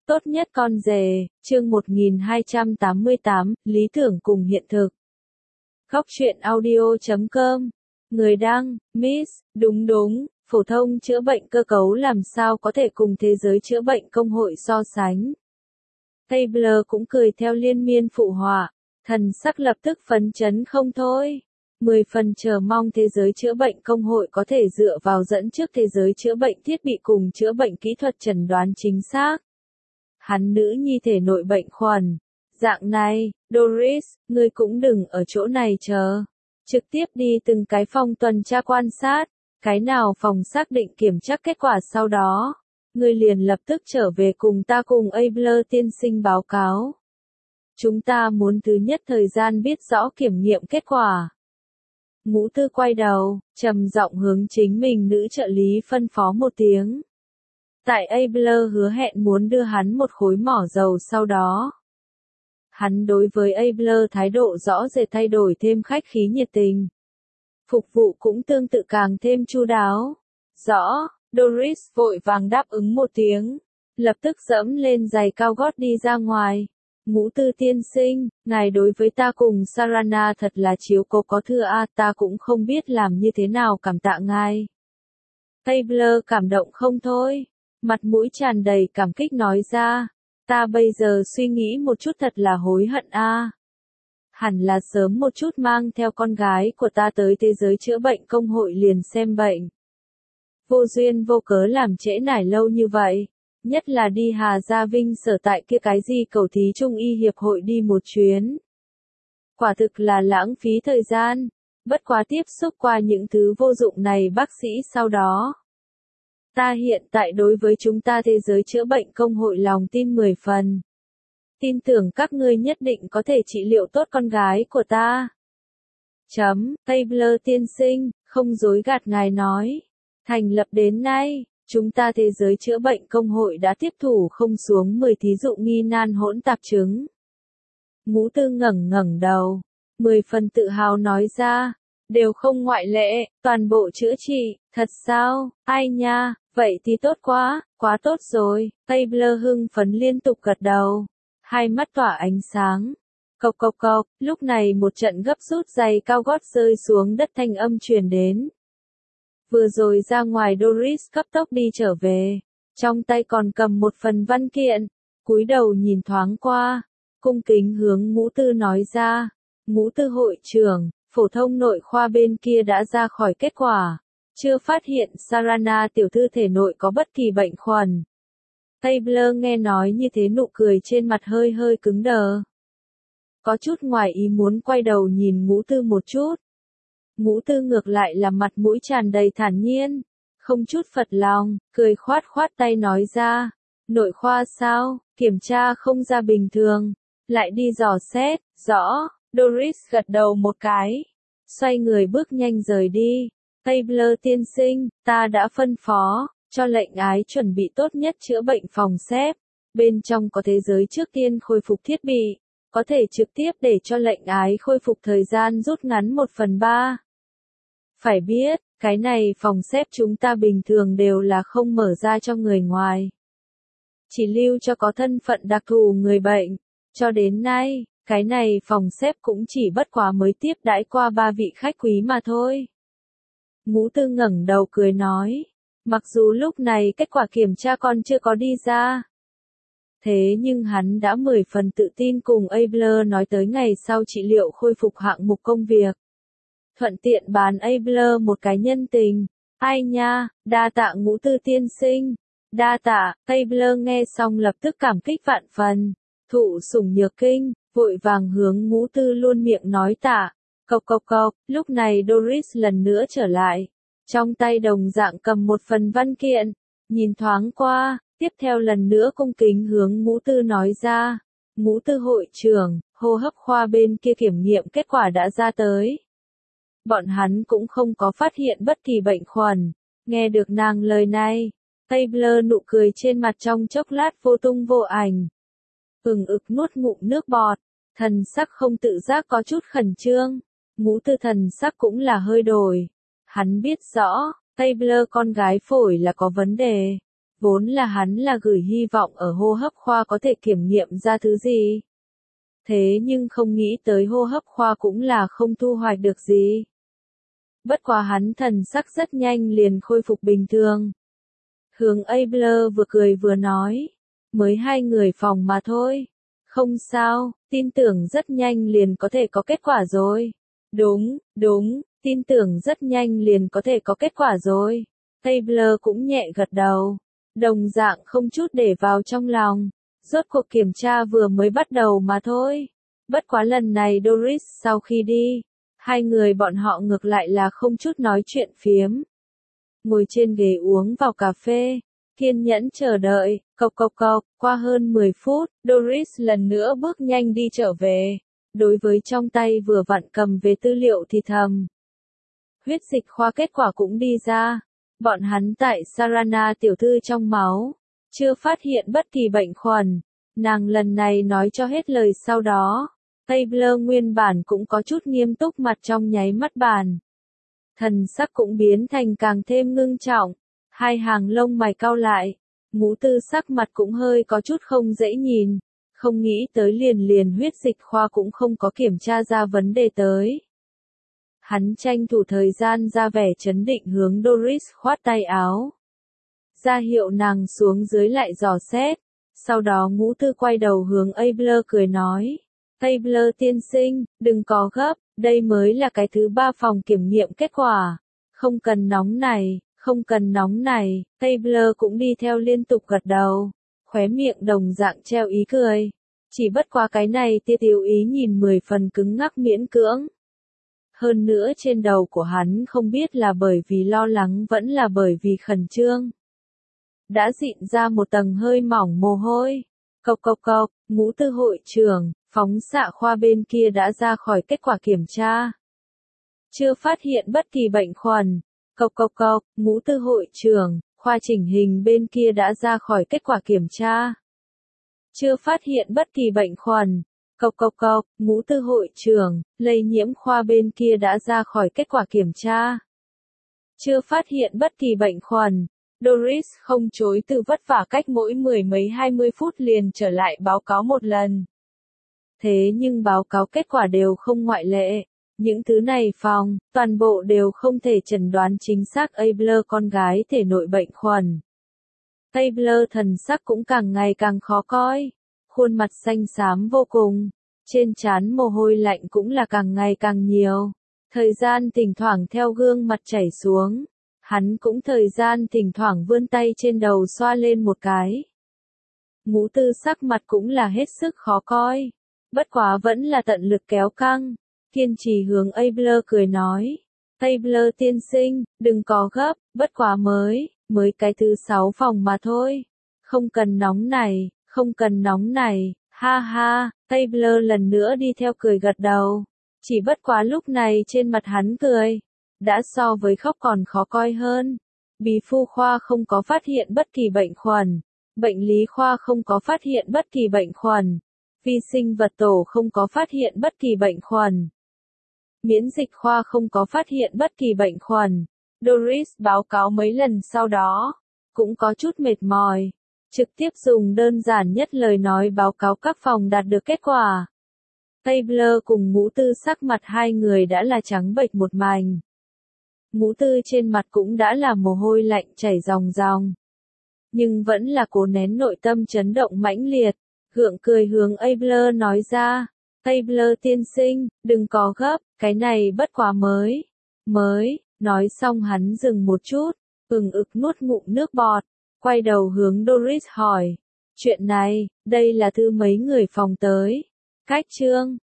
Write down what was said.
Tốt nhất con rể, chương 1288, lý tưởng cùng hiện thực. Góc truyện audio.com. Người đăng, Miss, đúng, phổ thông chữa bệnh cơ cấu làm sao có thể cùng thế giới chữa bệnh công hội so sánh. Taylor cũng cười theo liên miên phụ họa, thần sắc lập tức phấn chấn không thôi. 10 phần chờ mong thế giới chữa bệnh công hội có thể dựa vào dẫn trước thế giới chữa bệnh thiết bị cùng chữa bệnh kỹ thuật chẩn đoán chính xác. Hắn nữ nhi thể nội bệnh khuẩn. Dạng này, Doris, ngươi cũng đừng ở chỗ này chờ. Trực tiếp đi từng cái phòng tuần tra quan sát. Cái nào phòng xác định kiểm tra kết quả sau đó. Ngươi liền lập tức trở về cùng ta cùng Abler tiên sinh báo cáo. Chúng ta muốn thứ nhất thời gian biết rõ kiểm nghiệm kết quả. Ngũ Tư quay đầu, trầm giọng hướng chính mình nữ trợ lý phân phó một tiếng. Tại Abler hứa hẹn muốn đưa hắn một khối mỏ dầu sau đó. Hắn đối với Abler thái độ rõ rệt thay đổi thêm khách khí nhiệt tình. Phục vụ cũng tương tự càng thêm chu đáo. Rõ, Doris vội vàng đáp ứng một tiếng. Lập tức dẫm lên giày cao gót đi ra ngoài. Ngũ Tư tiên sinh, ngài đối với ta cùng Sarana thật là chiếu cố có thưa ta cũng không biết làm như thế nào cảm tạ ngài. Abler cảm động không thôi. Mặt mũi tràn đầy cảm kích nói ra, ta bây giờ suy nghĩ một chút thật là hối hận Hẳn là sớm một chút mang theo con gái của ta tới thế giới chữa bệnh công hội liền xem bệnh. Vô duyên vô cớ làm trễ nải lâu như vậy, nhất là đi Hà Gia Vinh sở tại kia cái gì cầu thí Trung y hiệp hội đi một chuyến. Quả thực là lãng phí thời gian, bất quá tiếp xúc qua những thứ vô dụng này bác sĩ sau đó. Ta hiện tại đối với chúng ta thế giới chữa bệnh công hội lòng tin 10 phần. Tin tưởng các ngươi nhất định có thể trị liệu tốt con gái của ta. Taylor tiên sinh, không dối gạt ngài nói. Thành lập đến nay, chúng ta thế giới chữa bệnh công hội đã tiếp thủ không xuống 10 thí dụ nghi nan hỗn tạp chứng. Ngũ Tư ngẩng đầu, 10 phần tự hào nói ra, đều không ngoại lệ, toàn bộ chữa trị, thật sao, ai nha. Vậy thì tốt quá tốt rồi, Taylor hưng phấn liên tục gật đầu, hai mắt tỏa ánh sáng. Cộc, lúc này một trận gấp rút giày cao gót rơi xuống đất thanh âm truyền đến. Vừa rồi ra ngoài Doris cấp tốc đi trở về, trong tay còn cầm một phần văn kiện, cúi đầu nhìn thoáng qua, cung kính hướng Ngũ Tư nói ra, Ngũ Tư hội trưởng, phổ thông nội khoa bên kia đã ra khỏi kết quả. Chưa phát hiện Sarana tiểu thư thể nội có bất kỳ bệnh khuẩn. Taylor nghe nói như thế nụ cười trên mặt hơi cứng đờ. Có chút ngoài ý muốn quay đầu nhìn Ngũ Tư một chút. Ngũ Tư ngược lại là mặt mũi tràn đầy thản nhiên, không chút phật lòng, cười khoát tay nói ra. Nội khoa sao, kiểm tra không ra bình thường, lại đi dò xét, rõ, Doris gật đầu một cái, xoay người bước nhanh rời đi. Taylor tiên sinh, ta đã phân phó, cho lệnh ái chuẩn bị tốt nhất chữa bệnh phòng xếp. Bên trong có thế giới trước tiên khôi phục thiết bị, có thể trực tiếp để cho lệnh ái khôi phục thời gian rút ngắn 1/3. Phải biết, cái này phòng xếp chúng ta bình thường đều là không mở ra cho người ngoài. Chỉ lưu cho có thân phận đặc thù người bệnh. Cho đến nay, cái này phòng xếp cũng chỉ bất quá mới tiếp đãi qua 3 vị khách quý mà thôi. Ngũ Tư ngẩng đầu cười nói, mặc dù lúc này kết quả kiểm tra còn chưa có đi ra. Thế nhưng hắn đã 10 phần tự tin cùng Abler nói tới ngày sau trị liệu khôi phục hạng mục công việc. Thuận tiện bán Abler một cái nhân tình. Ai nha, đa tạ Ngũ Tư tiên sinh. Đa tạ, Abler nghe xong lập tức cảm kích vạn phần. Thụ sủng nhược kinh, vội vàng hướng Ngũ Tư luôn miệng nói tạ. Cộc, lúc này Doris lần nữa trở lại. Trong tay đồng dạng cầm một phần văn kiện. Nhìn thoáng qua, tiếp theo lần nữa cung kính hướng Ngũ Tư nói ra. Ngũ Tư hội trưởng, hô hấp khoa bên kia kiểm nghiệm kết quả đã ra tới. Bọn hắn cũng không có phát hiện bất kỳ bệnh khuẩn. Nghe được nàng lời này, Taylor nụ cười trên mặt trong chốc lát vô tung vô ảnh. Ực nuốt ngụm nước bọt, thần sắc không tự giác có chút khẩn trương. Ngũ Tư thần sắc cũng là hơi đổi. Hắn biết rõ, Taylor con gái phổi là có vấn đề. Vốn là hắn là gửi hy vọng ở hô hấp khoa có thể kiểm nghiệm ra thứ gì. Thế nhưng không nghĩ tới hô hấp khoa cũng là không thu hoạch được gì. Bất quá hắn thần sắc rất nhanh liền khôi phục bình thường. Hướng Abler vừa cười vừa nói, mới 2 người phòng mà thôi. Không sao, tin tưởng rất nhanh liền có thể có kết quả rồi. Đúng, tin tưởng rất nhanh liền có thể có kết quả rồi. Abler cũng nhẹ gật đầu, đồng dạng không chút để vào trong lòng. Rốt cuộc kiểm tra vừa mới bắt đầu mà thôi. Bất quá lần này Doris sau khi đi, 2 người bọn họ ngược lại là không chút nói chuyện phiếm. Ngồi trên ghế uống vào cà phê, kiên nhẫn chờ đợi, cộc, qua hơn 10 phút, Doris lần nữa bước nhanh đi trở về. Đối với trong tay vừa vặn cầm về tư liệu thì thầm. Huyết dịch khoa kết quả cũng đi ra. Bọn hắn tại Sarana tiểu thư trong máu, chưa phát hiện bất kỳ bệnh khuẩn. Nàng lần này nói cho hết lời sau đó. Abler nguyên bản cũng có chút nghiêm túc mặt trong nháy mắt bàn. Thần sắc cũng biến thành càng thêm ngưng trọng. 2 hàng lông mày cau lại. Ngũ Tư sắc mặt cũng hơi có chút không dễ nhìn. Không nghĩ tới liền huyết dịch khoa cũng không có kiểm tra ra vấn đề tới. Hắn tranh thủ thời gian ra vẻ chấn định hướng Doris khoát tay áo. Ra hiệu nàng xuống dưới lại dò xét. Sau đó Ngũ Tư quay đầu hướng Abler cười nói. Abler tiên sinh, đừng có gấp, đây mới là cái thứ 3 phòng kiểm nghiệm kết quả. Không cần nóng này, Abler cũng đi theo liên tục gật đầu. Khóe miệng đồng dạng treo ý cười. Chỉ bất qua cái này tia tiểu ý nhìn 10 phần cứng ngắc miễn cưỡng. Hơn nữa trên đầu của hắn không biết là bởi vì lo lắng vẫn là bởi vì khẩn trương. Đã dịn ra một tầng hơi mỏng mồ hôi. Cộc, Ngũ Tư hội trưởng, phóng xạ khoa bên kia đã ra khỏi kết quả kiểm tra. Chưa phát hiện bất kỳ bệnh khuẩn. Cộc, Ngũ Tư hội trưởng, khoa chỉnh hình bên kia đã ra khỏi kết quả kiểm tra. Chưa phát hiện bất kỳ bệnh khuẩn. Cộc, Ngũ Tư hội trưởng, lây nhiễm khoa bên kia đã ra khỏi kết quả kiểm tra. Chưa phát hiện bất kỳ bệnh khuẩn. Doris không chối từ vất vả cách mỗi 10 mấy 20 phút liền trở lại báo cáo một lần. Thế nhưng báo cáo kết quả đều không ngoại lệ. Những thứ này phòng, toàn bộ đều không thể chẩn đoán chính xác Abler con gái thể nội bệnh khuẩn. Abler thần sắc cũng càng ngày càng khó coi. Khuôn mặt xanh xám vô cùng. Trên trán mồ hôi lạnh cũng là càng ngày càng nhiều. Thời gian thỉnh thoảng theo gương mặt chảy xuống. Hắn cũng thời gian thỉnh thoảng vươn tay trên đầu xoa lên một cái. Ngũ Tư sắc mặt cũng là hết sức khó coi. Bất quá vẫn là tận lực kéo căng. Kiên trì hướng Abler cười nói. Abler tiên sinh, đừng có gấp, bất quá mới cái thứ 6 phòng mà thôi. Không cần nóng này, ha ha, Abler lần nữa đi theo cười gật đầu. Chỉ bất quá lúc này trên mặt hắn cười. Đã so với khóc còn khó coi hơn. Bí phu khoa không có phát hiện bất kỳ bệnh khuẩn. Bệnh lý khoa không có phát hiện bất kỳ bệnh khuẩn. Vi sinh vật tổ không có phát hiện bất kỳ bệnh khuẩn. Miễn dịch khoa không có phát hiện bất kỳ bệnh khuẩn. Doris báo cáo mấy lần sau đó, cũng có chút mệt mỏi. Trực tiếp dùng đơn giản nhất lời nói báo cáo các phòng đạt được kết quả. Abler cùng Ngũ Tư sắc mặt 2 người đã là trắng bệch một mảnh. Ngũ Tư trên mặt cũng đã là mồ hôi lạnh chảy ròng ròng. Nhưng vẫn là cố nén nội tâm chấn động mãnh liệt, gượng cười hướng Abler nói ra. Abler tiên sinh, đừng có gấp, cái này bất quá mới. Nói xong hắn dừng một chút, ực nuốt ngụm nước bọt, quay đầu hướng Doris hỏi. Chuyện này, đây là thư mấy người phòng tới. Cách chương